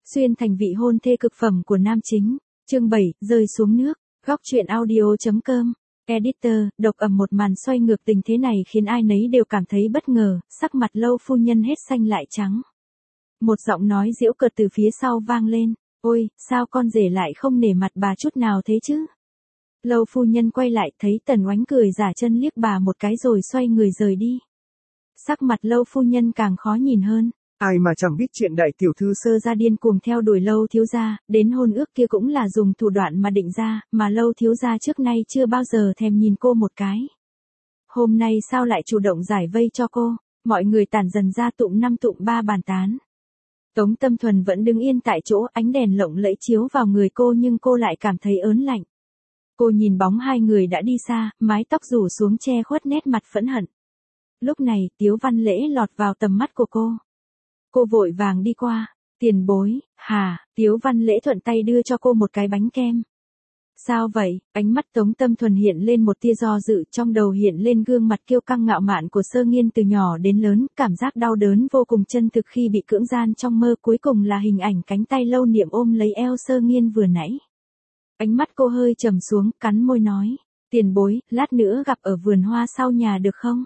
Xuyên thành vị hôn thê cực phẩm của nam chính. Chương 7, rơi xuống nước. Góc truyện audio.com. Editor, độc ẩm một màn xoay ngược tình thế này khiến ai nấy đều cảm thấy bất ngờ, sắc mặt Lâu phu nhân hết xanh lại trắng. Một giọng nói giễu cợt từ phía sau vang lên, ôi, sao con rể lại không nể mặt bà chút nào thế chứ? Lâu phu nhân quay lại thấy Tần Oánh cười giả chân liếc bà một cái rồi xoay người rời đi. Sắc mặt Lâu phu nhân càng khó nhìn hơn. Ai mà chẳng biết chuyện đại tiểu thư Sơ ra điên cuồng theo đuổi Lâu thiếu gia, đến hôn ước kia cũng là dùng thủ đoạn mà định ra, mà Lâu thiếu gia trước nay chưa bao giờ thèm nhìn cô một cái. Hôm nay sao lại chủ động giải vây cho cô, mọi người tản dần ra tụm năm tụm ba bàn tán. Tống Tâm Thuần vẫn đứng yên tại chỗ, ánh đèn lộng lẫy chiếu vào người cô nhưng cô lại cảm thấy ớn lạnh. Cô nhìn bóng hai người đã đi xa, mái tóc rủ xuống che khuất nét mặt phẫn hận. Lúc này, Tiếu Văn Lễ lọt vào tầm mắt của cô. Cô vội vàng đi qua, tiền bối, Tiếu Văn Lễ thuận tay đưa cho cô một cái bánh kem. Sao vậy? Ánh mắt Tống Tâm Thuần hiện lên một tia do dự, trong đầu hiện lên gương mặt kiêu căng ngạo mạn của Sơ Nghiên từ nhỏ đến lớn, cảm giác đau đớn vô cùng chân thực khi bị cưỡng gian trong mơ, cuối cùng là hình ảnh cánh tay Lâu Niệm ôm lấy eo Sơ Nghiên vừa nãy. Ánh mắt cô hơi trầm xuống, cắn môi nói, tiền bối, lát nữa gặp ở vườn hoa sau nhà được không?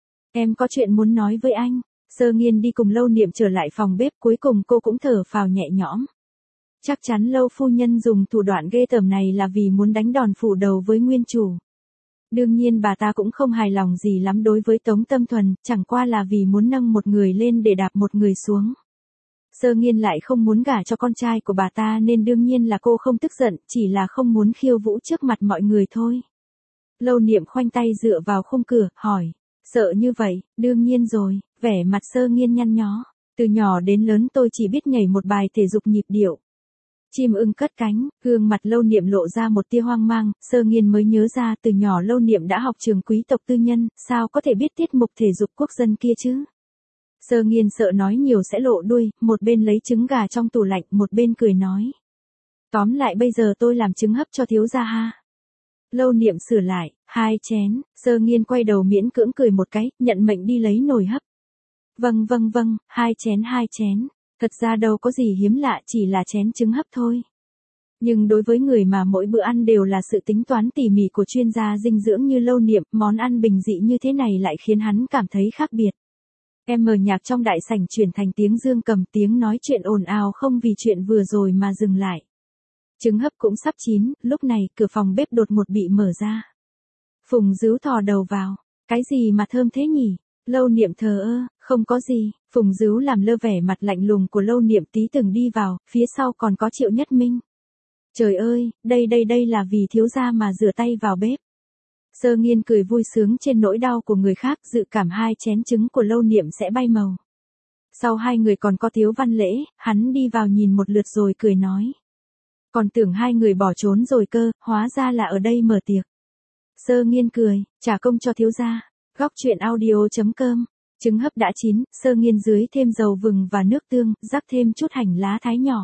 Em có chuyện muốn nói với anh. Sơ Nghiên đi cùng Lâu Niệm trở lại phòng bếp, cuối cùng cô cũng thở phào nhẹ nhõm. Chắc chắn Lâu phu nhân dùng thủ đoạn ghê tởm này là vì muốn đánh đòn phủ đầu với nguyên chủ. Đương nhiên bà ta cũng không hài lòng gì lắm đối với Tống Tâm Thuần, chẳng qua là vì muốn nâng một người lên để đạp một người xuống. Sơ Nghiên lại không muốn gả cho con trai của bà ta nên đương nhiên là cô không tức giận, chỉ là không muốn khiêu vũ trước mặt mọi người thôi. Lâu Niệm khoanh tay dựa vào khung cửa, hỏi, sợ như vậy, đương nhiên rồi, vẻ mặt Sơ Nghiên nhăn nhó, từ nhỏ đến lớn tôi chỉ biết nhảy một bài thể dục nhịp điệu. Chim ưng cất cánh, gương mặt Lâu Niệm lộ ra một tia hoang mang, Sơ Nghiên mới nhớ ra từ nhỏ Lâu Niệm đã học trường quý tộc tư nhân, sao có thể biết tiết mục thể dục quốc dân kia chứ? Sơ Nghiên sợ nói nhiều sẽ lộ đuôi, một bên lấy trứng gà trong tủ lạnh, một bên cười nói. Tóm lại bây giờ tôi làm trứng hấp cho thiếu gia ha. Lâu Niệm sửa lại, 2 chén, Sơ Nghiên quay đầu miễn cưỡng cười một cái, nhận mệnh đi lấy nồi hấp. Vâng, 2 chén. Thật ra đâu có gì hiếm lạ, chỉ là chén trứng hấp thôi. Nhưng đối với người mà mỗi bữa ăn đều là sự tính toán tỉ mỉ của chuyên gia dinh dưỡng như Lâu Niệm, món ăn bình dị như thế này lại khiến hắn cảm thấy khác biệt. Nhạc trong đại sảnh chuyển thành tiếng dương cầm, tiếng nói chuyện ồn ào không vì chuyện vừa rồi mà dừng lại. Trứng hấp cũng sắp chín, lúc này cửa phòng bếp đột ngột bị mở ra. Phùng Dứu thò đầu vào, cái gì mà thơm thế nhỉ? Lâu Niệm thờ ơ, không có gì. Phùng Dứu làm lơ vẻ mặt lạnh lùng của Lâu Niệm tí từng đi vào, phía sau còn có Triệu Nhất Minh. Trời ơi, đây là vì thiếu gia mà rửa tay vào bếp. Sơ Nghiên cười vui sướng trên nỗi đau của người khác, dự cảm 2 chén trứng của Lâu Niệm sẽ bay màu. Sau hai người còn có Tiếu Văn Lễ, hắn đi vào nhìn một lượt rồi cười nói. Còn tưởng hai người bỏ trốn rồi cơ, hóa ra là ở đây mở tiệc. Sơ Nghiên cười, trả công cho thiếu gia. Góc truyện audio.com. Trứng hấp đã chín, Sơ Nghiên dưới thêm dầu vừng và nước tương, rắc thêm chút hành lá thái nhỏ.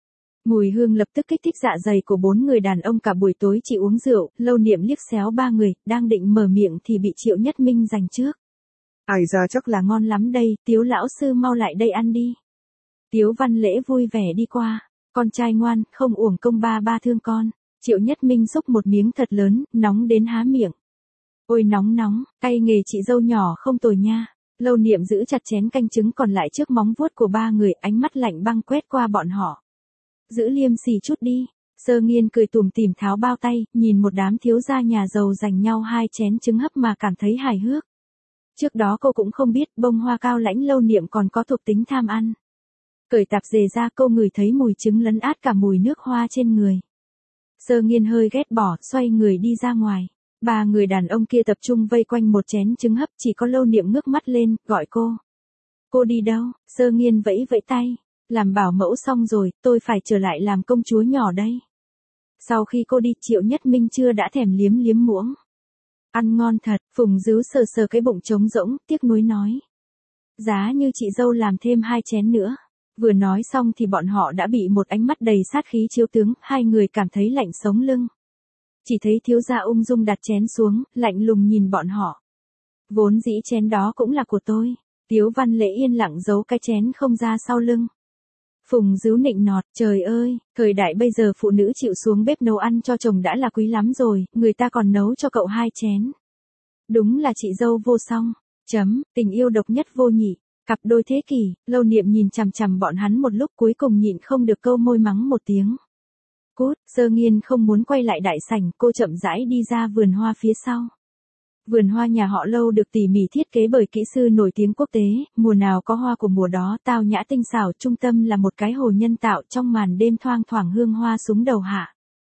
Mùi hương lập tức kích thích dạ dày của 4 người đàn ông, cả buổi tối chỉ uống rượu. Lâu Niệm liếc xéo 3 người, đang định mở miệng thì bị Triệu Nhất Minh giành trước. Ai ra chắc là ngon lắm đây, Tiếu lão sư mau lại đây ăn đi. Tiếu Văn Lễ vui vẻ đi qua, con trai ngoan, không uổng công ba thương con. Triệu Nhất Minh xúc một miếng thật lớn, nóng đến há miệng. Ôi nóng, tay nghề chị dâu nhỏ không tồi nha. Lâu Niệm giữ chặt chén canh trứng còn lại trước móng vuốt của 3 người, ánh mắt lạnh băng quét qua bọn họ. Giữ liêm sỉ chút đi. Sơ Nghiên cười tủm tỉm tháo bao tay, nhìn một đám thiếu gia nhà giàu giành nhau 2 chén trứng hấp mà cảm thấy hài hước. Trước đó cô cũng không biết bông hoa cao lãnh Lâu Niệm còn có thuộc tính tham ăn. Cởi tạp dề ra, cô ngửi thấy mùi trứng lấn át cả mùi nước hoa trên người. Sơ Nghiên hơi ghét bỏ, xoay người đi ra ngoài. 3 người đàn ông kia tập trung vây quanh một chén trứng hấp, chỉ có Lâu Niệm ngước mắt lên, gọi cô. Cô đi đâu? Sơ Nghiên vẫy tay. Làm bảo mẫu xong rồi, tôi phải trở lại làm công chúa nhỏ đây. Sau khi cô đi, Triệu Nhất Minh chưa đã thèm liếm muỗng. Ăn ngon thật, Phùng Dứu sờ cái bụng trống rỗng, tiếc nuối nói. Giá như chị dâu làm thêm 2 chén nữa. Vừa nói xong thì bọn họ đã bị một ánh mắt đầy sát khí chiếu tướng, hai người cảm thấy lạnh sống lưng. Chỉ thấy thiếu gia ung dung đặt chén xuống, lạnh lùng nhìn bọn họ. Vốn dĩ chén đó cũng là của tôi. Tiếu Văn Lễ yên lặng giấu cái chén không ra sau lưng. Phùng Dữu nịnh nọt, trời ơi, thời đại bây giờ phụ nữ chịu xuống bếp nấu ăn cho chồng đã là quý lắm rồi, người ta còn nấu cho cậu 2 chén. Đúng là chị dâu vô song. Tình yêu độc nhất vô nhị. Cặp đôi thế kỷ, Lâu Niệm nhìn chằm chằm bọn hắn một lúc cuối cùng nhịn không được câu môi mắng một tiếng. Cút, Sơ Nghiên không muốn quay lại đại sảnh, cô chậm rãi đi ra vườn hoa phía sau. Vườn hoa nhà họ Lâu được tỉ mỉ thiết kế bởi kỹ sư nổi tiếng quốc tế, mùa nào có hoa của mùa đó, tao nhã tinh xảo, trung tâm là một cái hồ nhân tạo trong màn đêm thoang thoảng hương hoa súng đầu hạ.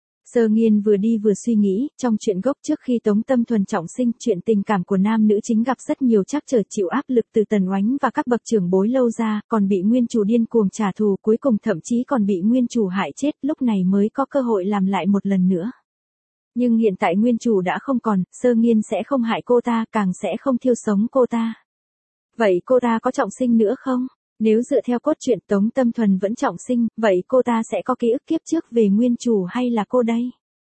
Sơ Nghiên vừa đi vừa suy nghĩ, trong chuyện gốc trước khi Tống Tâm Thuần trọng sinh, chuyện tình cảm của nam nữ chính gặp rất nhiều trắc trở, chịu áp lực từ Tần Oánh và các bậc trưởng bối Lâu gia, còn bị nguyên chủ điên cuồng trả thù, cuối cùng thậm chí còn bị nguyên chủ hại chết, lúc này mới có cơ hội làm lại một lần nữa. Nhưng hiện tại nguyên chủ đã không còn, Sơ Nghiên sẽ không hại cô ta, càng sẽ không thiêu sống cô ta. Vậy cô ta có trọng sinh nữa không? Nếu dựa theo cốt truyện Tống Tâm Thuần vẫn trọng sinh, vậy cô ta sẽ có ký ức kiếp trước về nguyên chủ hay là cô đây?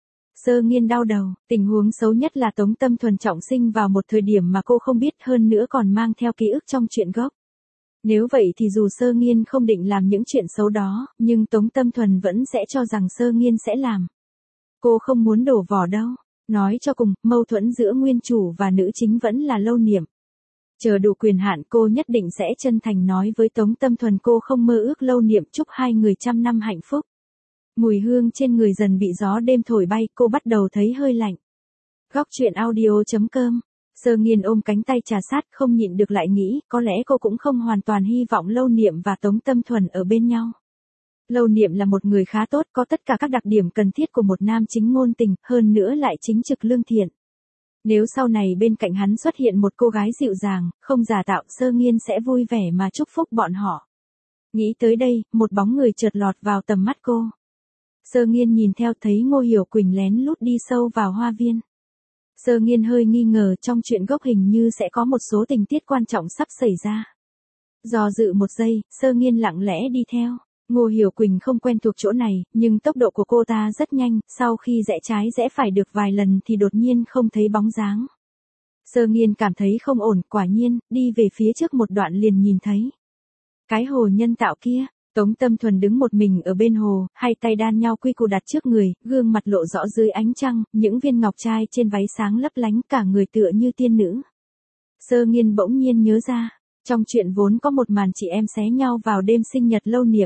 Sơ Nghiên đau đầu, tình huống xấu nhất là Tống Tâm Thuần trọng sinh vào một thời điểm mà cô không biết, hơn nữa còn mang theo ký ức trong truyện gốc. Nếu vậy thì dù Sơ Nghiên không định làm những chuyện xấu đó, nhưng Tống Tâm Thuần vẫn sẽ cho rằng Sơ Nghiên sẽ làm. Cô không muốn đổ vỏ đâu. Nói cho cùng, mâu thuẫn giữa nguyên chủ và nữ chính vẫn là Lâu Niệm. Chờ đủ quyền hạn cô nhất định sẽ chân thành nói với Tống Tâm Thuần cô không mơ ước Lâu Niệm, chúc hai người trăm năm hạnh phúc. Mùi hương trên người dần bị gió đêm thổi bay, cô bắt đầu thấy hơi lạnh. Góc truyện audio.com. Sơ Nghiên ôm cánh tay trà sát, không nhịn được lại nghĩ, có lẽ cô cũng không hoàn toàn hy vọng Lâu Niệm và Tống Tâm Thuần ở bên nhau. Lâu Niệm là một người khá tốt, có tất cả các đặc điểm cần thiết của một nam chính ngôn tình, hơn nữa lại chính trực lương thiện. Nếu sau này bên cạnh hắn xuất hiện một cô gái dịu dàng, không giả tạo, Sơ Nghiên sẽ vui vẻ mà chúc phúc bọn họ. Nghĩ tới đây, một bóng người chợt lọt vào tầm mắt cô. Sơ Nghiên nhìn theo, thấy Ngô Hiểu Quỳnh lén lút đi sâu vào hoa viên. Sơ Nghiên hơi nghi ngờ trong chuyện gốc hình như sẽ có một số tình tiết quan trọng sắp xảy ra. Do dự một giây, Sơ Nghiên lặng lẽ đi theo. Ngô Hiểu Quỳnh không quen thuộc chỗ này, nhưng tốc độ của cô ta rất nhanh, sau khi rẽ trái rẽ phải được vài lần thì đột nhiên không thấy bóng dáng. Sơ Nghiên cảm thấy không ổn, quả nhiên, đi về phía trước một đoạn liền nhìn thấy. Cái hồ nhân tạo kia, Tống Tâm Thuần đứng một mình ở bên hồ, hai tay đan nhau quy củ đặt trước người, gương mặt lộ rõ dưới ánh trăng, những viên ngọc trai trên váy sáng lấp lánh, cả người tựa như tiên nữ. Sơ Nghiên bỗng nhiên nhớ ra, trong chuyện vốn có một màn chị em xé nhau vào đêm sinh nhật Lâu Niệm.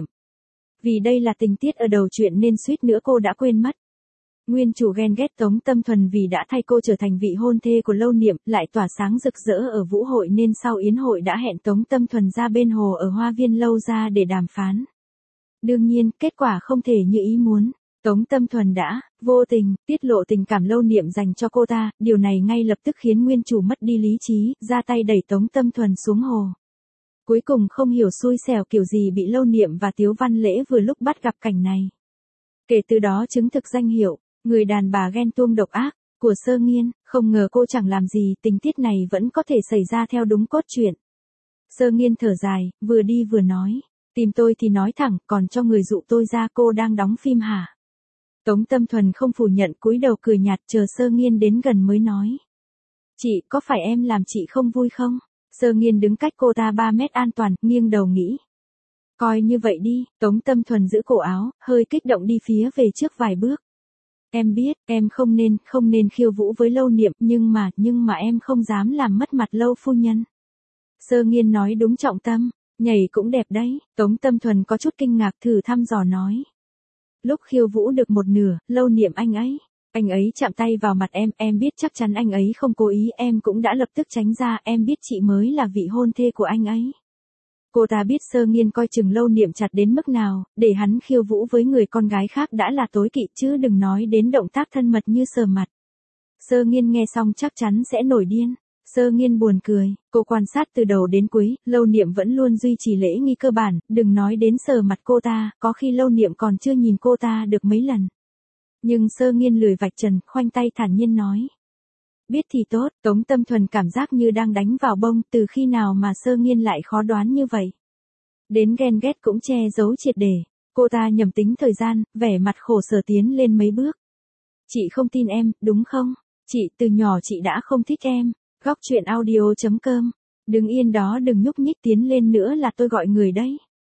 Vì đây là tình tiết ở đầu chuyện nên suýt nữa cô đã quên mất. Nguyên chủ ghen ghét Tống Tâm Thuần vì đã thay cô trở thành vị hôn thê của Lâu Niệm, lại tỏa sáng rực rỡ ở vũ hội nên sau yến hội đã hẹn Tống Tâm Thuần ra bên hồ ở hoa viên Lâu gia để đàm phán. Đương nhiên, kết quả không thể như ý muốn. Tống Tâm Thuần đã, vô tình, tiết lộ tình cảm Lâu Niệm dành cho cô ta, điều này ngay lập tức khiến nguyên chủ mất đi lý trí, ra tay đẩy Tống Tâm Thuần xuống hồ. Cuối cùng không hiểu xui xẻo kiểu gì bị Lâu Niệm và Tiếu Văn Lễ vừa lúc bắt gặp cảnh này. Kể từ đó chứng thực danh hiệu, người đàn bà ghen tuông độc ác, của Sơ Nghiên, không ngờ cô chẳng làm gì, tình tiết này vẫn có thể xảy ra theo đúng cốt truyện. Sơ Nghiên thở dài, vừa đi vừa nói, tìm tôi thì nói thẳng, còn cho người dụ tôi ra cô đang đóng phim hả? Tống Tâm Thuần không phủ nhận, cúi đầu cười nhạt, chờ Sơ Nghiên đến gần mới nói. Chị, có phải em làm chị không vui không? Sơ Nghiên đứng cách cô ta 3 mét an toàn, nghiêng đầu nghĩ. Coi như vậy đi, Tống Tâm Thuần giữ cổ áo, hơi kích động đi phía về trước vài bước. Em biết, em không nên khiêu vũ với Lâu Niệm, nhưng mà em không dám làm mất mặt Lâu phu nhân. Sơ Nghiên nói đúng trọng tâm, nhảy cũng đẹp đấy, Tống Tâm Thuần có chút kinh ngạc thử thăm dò nói. Lúc khiêu vũ được một nửa, Lâu Niệm anh ấy chạm tay vào mặt em biết chắc chắn anh ấy không cố ý, em cũng đã lập tức tránh ra, em biết chị mới là vị hôn thê của anh ấy. Cô ta biết Sơ Nghiên coi chừng Lâu Niệm chặt đến mức nào, để hắn khiêu vũ với người con gái khác đã là tối kỵ chứ đừng nói đến động tác thân mật như sờ mặt. Sơ Nghiên nghe xong chắc chắn sẽ nổi điên. Sơ Nghiên buồn cười, cô quan sát từ đầu đến cuối, Lâu Niệm vẫn luôn duy trì lễ nghi cơ bản, đừng nói đến sờ mặt cô ta, có khi Lâu Niệm còn chưa nhìn cô ta được mấy lần. Nhưng Sơ Nghiên lười vạch trần, khoanh tay thản nhiên nói. Biết thì tốt, Tống Tâm Thuần cảm giác như đang đánh vào bông, từ khi nào mà Sơ Nghiên lại khó đoán như vậy. Đến ghen ghét cũng che giấu triệt để, cô ta nhầm tính thời gian, vẻ mặt khổ sở tiến lên mấy bước. Chị không tin em, đúng không? Chị từ nhỏ chị đã không thích em. Góc truyện audio.com. Đứng yên đó đừng nhúc nhích, tiến lên nữa là tôi gọi người đấy.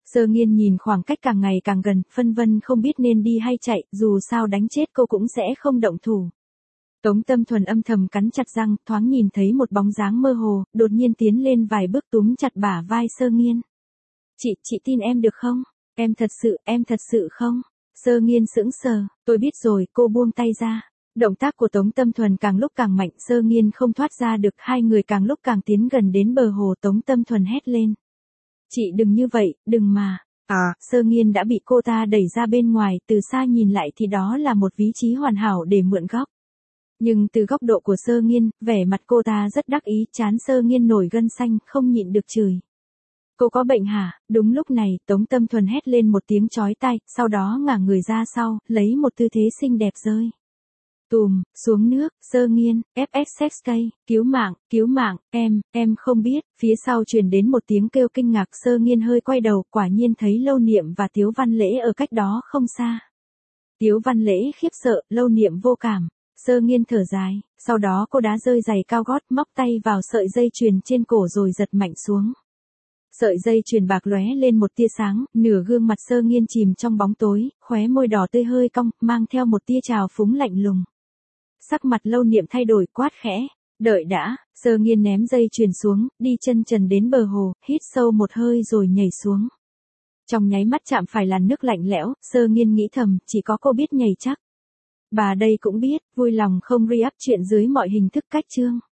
Sơ Nghiên nhìn khoảng cách càng ngày càng gần, phân vân không biết nên đi hay chạy, dù sao đánh chết cô cũng sẽ không động thủ. Tống Tâm Thuần âm thầm cắn chặt răng, thoáng nhìn thấy một bóng dáng mơ hồ, đột nhiên tiến lên vài bước túm chặt bả vai Sơ Nghiên. Chị tin em được không? Em thật sự không? Sơ Nghiên sững sờ, tôi biết rồi, cô buông tay ra. Động tác của Tống Tâm Thuần càng lúc càng mạnh, Sơ Nghiên không thoát ra được, hai người càng lúc càng tiến gần đến bờ hồ. Tống Tâm Thuần hét lên. Chị đừng như vậy, đừng mà. Sơ Nghiên đã bị cô ta đẩy ra bên ngoài, từ xa nhìn lại thì đó là một vị trí hoàn hảo để mượn góc. Nhưng từ góc độ của Sơ Nghiên, vẻ mặt cô ta rất đắc ý, trán Sơ Nghiên nổi gân xanh, không nhịn được chửi. Cô có bệnh hả? Đúng lúc này, Tống Tâm Thuần hét lên một tiếng chói tai, sau đó ngả người ra sau, lấy một tư thế xinh đẹp rơi. Tùm, xuống nước, Sơ Nghiên, FXXK, cứu mạng, em không biết, phía sau truyền đến một tiếng kêu kinh ngạc. Sơ Nghiên hơi quay đầu, quả nhiên thấy Lâu Niệm và Tiếu Văn Lễ ở cách đó không xa. Tiếu Văn Lễ khiếp sợ, Lâu Niệm vô cảm. Sơ Nghiên thở dài, sau đó cô đá rơi giày cao gót, móc tay vào sợi dây chuyền trên cổ rồi giật mạnh xuống. Sợi dây chuyền bạc lóe lên một tia sáng, nửa gương mặt Sơ Nghiên chìm trong bóng tối, khóe môi đỏ tươi hơi cong, mang theo một tia trào phúng lạnh lùng. Sắc mặt Lâu Niệm thay đổi, quát khẽ, đợi đã. Sơ Nghiên ném dây chuyền xuống, đi chân trần đến bờ hồ, hít sâu một hơi rồi nhảy xuống. Trong nháy mắt chạm phải làn nước lạnh lẽo, Sơ Nghiên nghĩ thầm, chỉ có cô biết nhảy chắc. Bà đây cũng biết, vui lòng không re-up chuyện dưới mọi hình thức cách chương.